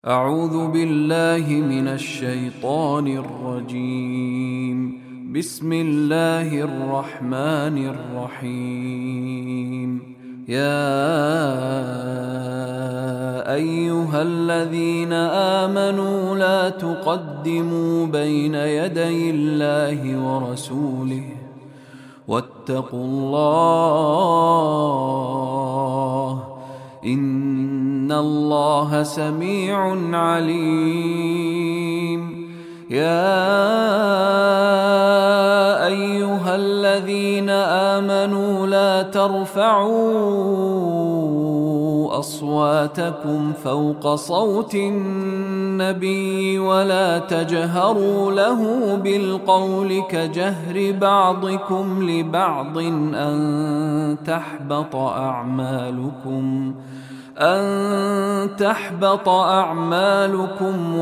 أعوذ بالله من الشيطان الرجيم. بسم الله الرحمن الرحيم. يا أيها الذين آمنوا لا تقدموا بين يدي الله ورسوله واتقوا الله إن الله سميع عليم. يا أيها الذين آمنوا لا ترفعوا أصواتكم فوق صوت النبي ولا تجهروا له بالقول كجهر بعضكم لبعض أن تحبط أعمالكم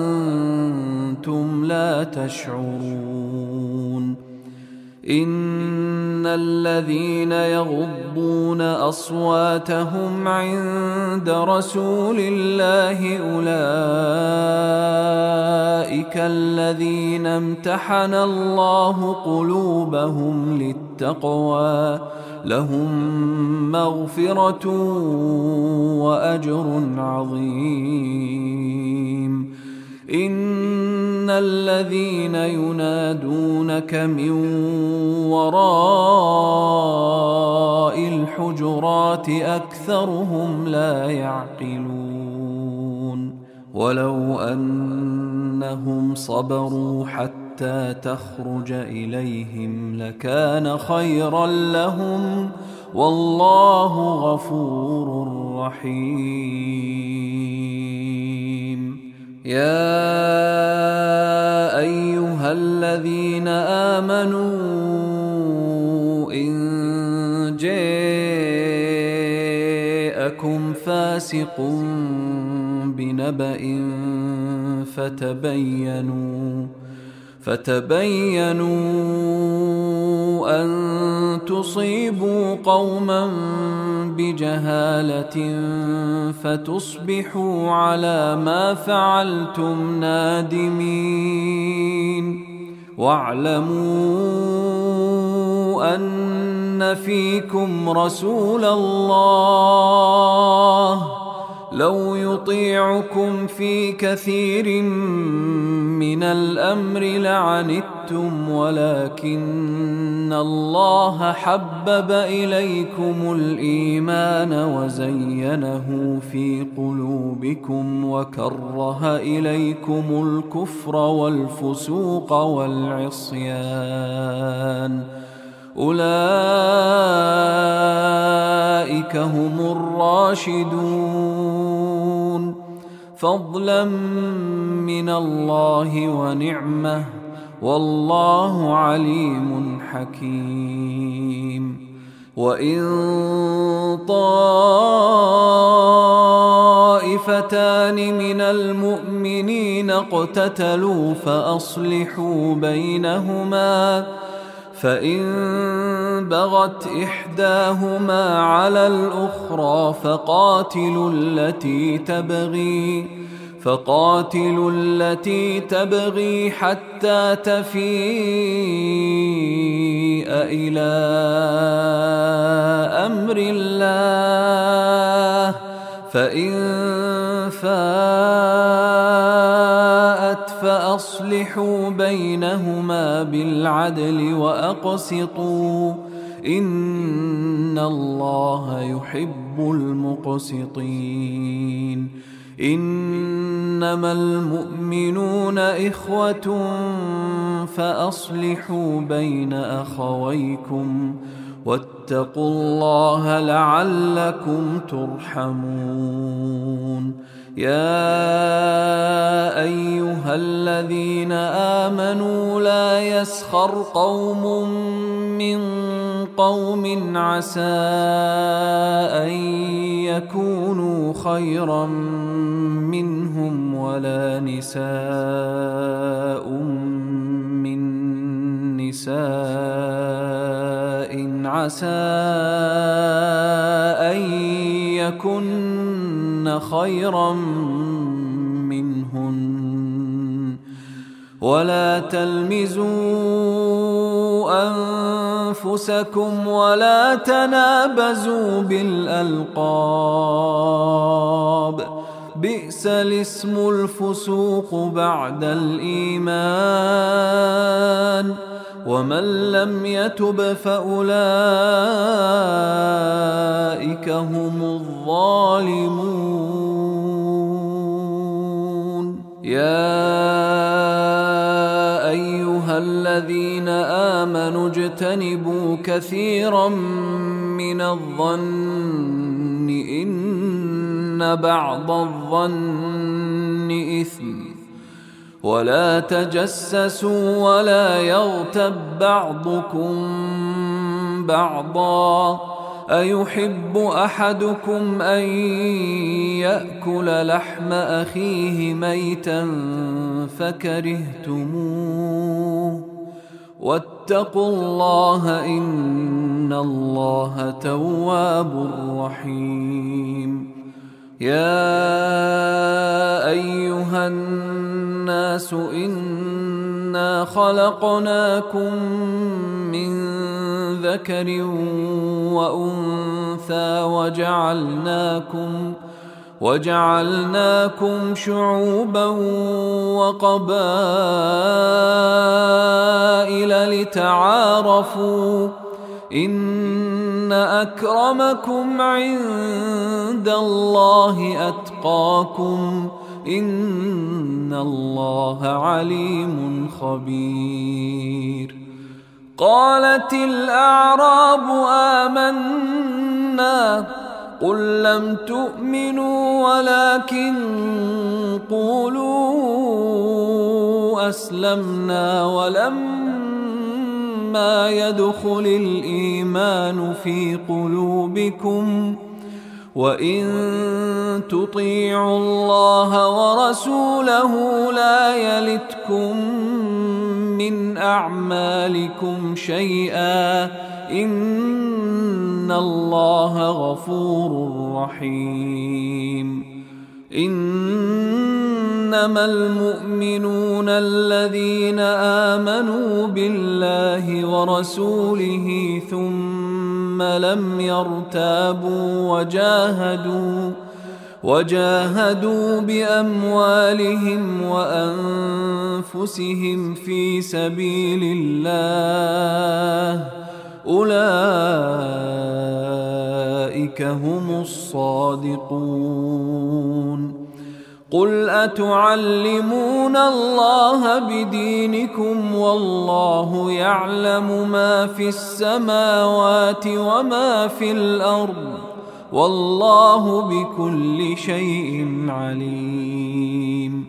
وأنتم لا تشعرون. إن الذين يغضون أصواتهم عند رسول الله أولئك الذين امتحن الله قلوبهم للتقوى لهم مغفرة وأجر عظيم. إن الذين ينادونك من وراء الحجرات أكثرهم لا يعقلون. ولو أنهم صبروا حتى تخرج إليهم لكان خيرا لهم والله غفور رحيم. يا أيها الذين آمنوا إن جاءكم فاسق بنبأ فتبينوا أن تصيبوا قوما بجهالة فتصبحوا على ما فعلتم نادمين. واعلموا أن فيكم رسول الله لو يطيعكم في كثير من الأمر لعنتم ولكن الله حبب إليكم الإيمان وزينه في قلوبكم وكره إليكم الكفر والفسوق والعصيان أولئك هم الراشدون فضلا من الله ونعمة والله عليم حكيم. وإن طائفتان من المؤمنين اقتتلوا فأصلحوا بينهما فإن بغت إحداهما على الأخرى فقاتلوا التي تبغي حتى تفيء إلى أمر الله فإن فاءت فأصلحوا بينهما بالعدل وأقسطوا إن الله يحب المقسطين. إنما المؤمنون إخوة فأصلحوا بين أخويكم واتقوا الله لعلكم ترحمون. يا أيها الذين آمنوا لا يسخر قوم من قوم عسى أن يكونوا خيرا منهم ولا نساء من نساء عسى أن يكن خيرا ولا تلمزوا أنفسكم ولا تنابزوا بالألقاب، بئس الاسم الفسوق بعد الإيمان، ومن لم يتب فأولئك هم الظالمون. يا أيها الذين آمنوا اجتنبوا كثيرا من الظن إن بعض الظن إثم، ولا تجسسوا ولا يغتب بعضكم بعضا، أيحب أحدكم أن يأكل لحم أخيه ميتا فكرهتموه، واتقوا الله إن الله تواب رحيم. يا أيها الناس إنا خلقناكم من ذكر وأنثى وجعلناكم شعوبا وقبائل لتعارفوا، إن أكرمكم عند الله أتقاكم، إن الله عليم خبير. قالت الأعراب آمنا، قل لم تؤمنوا ولكن قولوا أسلمنا ولما يدخل الإيمان في قلوبكم، وإن تطيعوا الله ورسوله لا يلتكم من أعمالكم شيئا، إن الله غفور رحيم. إنما المؤمنون الذين آمنوا بالله ورسوله ثم لم يرتابوا وجاهدوا بأموالهم وأنفسهم في سبيل الله، أولئك هم الصادقون. قل أتعلمون الله بدينكم والله يعلم ما في السماوات وما في الأرض، والله بكل شيء عليم.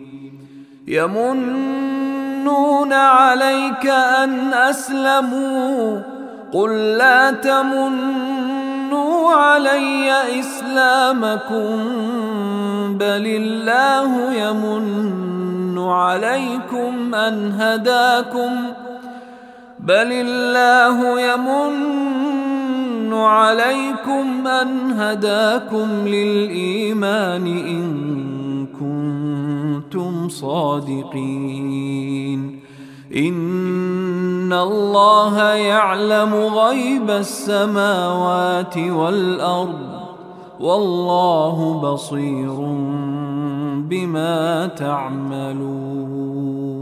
يمنون عليك أن أسلموا، قل لا تمنوا علي إسلامكم، بل الله يمن عليكم أن هداكم للإيمان إن كنتم صادقين. إن الله يعلم غيب السماوات والأرض، والله بصير بما تعملون.